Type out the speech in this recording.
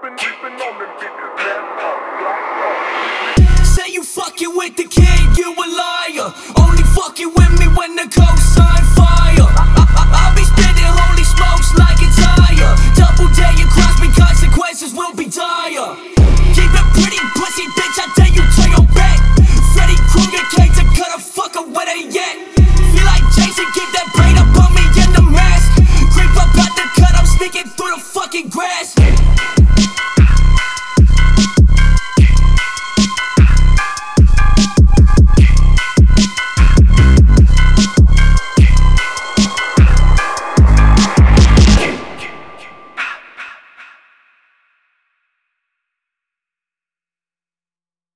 Say you fucking with the king, you a liar. Only fucking with me when the cosign fire. I'll be spitting holy smokes like a tire. Double dare you cross me, consequences will be dire. Keep it pretty pussy, bitch, I dare you turn your back. Freddy Krueger came to cut a fucker where they at. Feel like Jason, give that